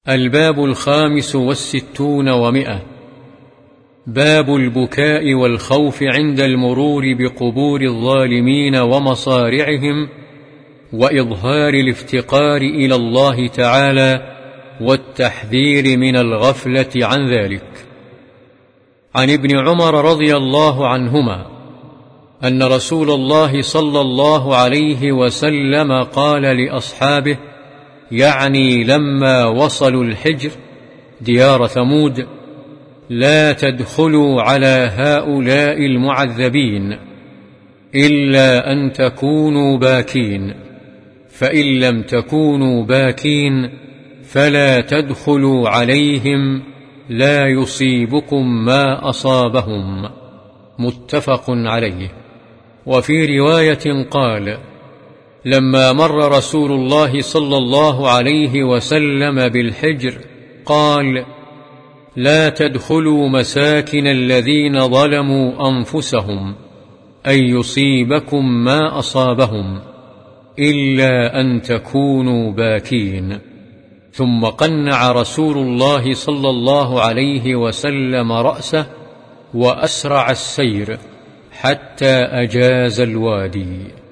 الباب 65 و100. باب البكاء والخوف عند المرور بقبور الظالمين ومصارعهم، وإظهار الافتقار إلى الله تعالى والتحذير من الغفلة عن ذلك. عن ابن عمر رضي الله عنهما أن رسول الله صلى الله عليه وسلم قال لأصحابه، يعني لما وصلوا الحجر ديار ثمود: لا تدخلوا على هؤلاء المعذبين إلا أن تكونوا باكين، فإن لم تكونوا باكين فلا تدخلوا عليهم، لا يصيبكم ما أصابهم. متفق عليه. وفي رواية قال: لما مر رسول الله صلى الله عليه وسلم بالحجر قال: لا تدخلوا مساكن الذين ظلموا أنفسهم أن يصيبكم ما أصابهم إلا أن تكونوا باكين. ثم قنع رسول الله صلى الله عليه وسلم رأسه وأسرع السير حتى أجاز الوادي.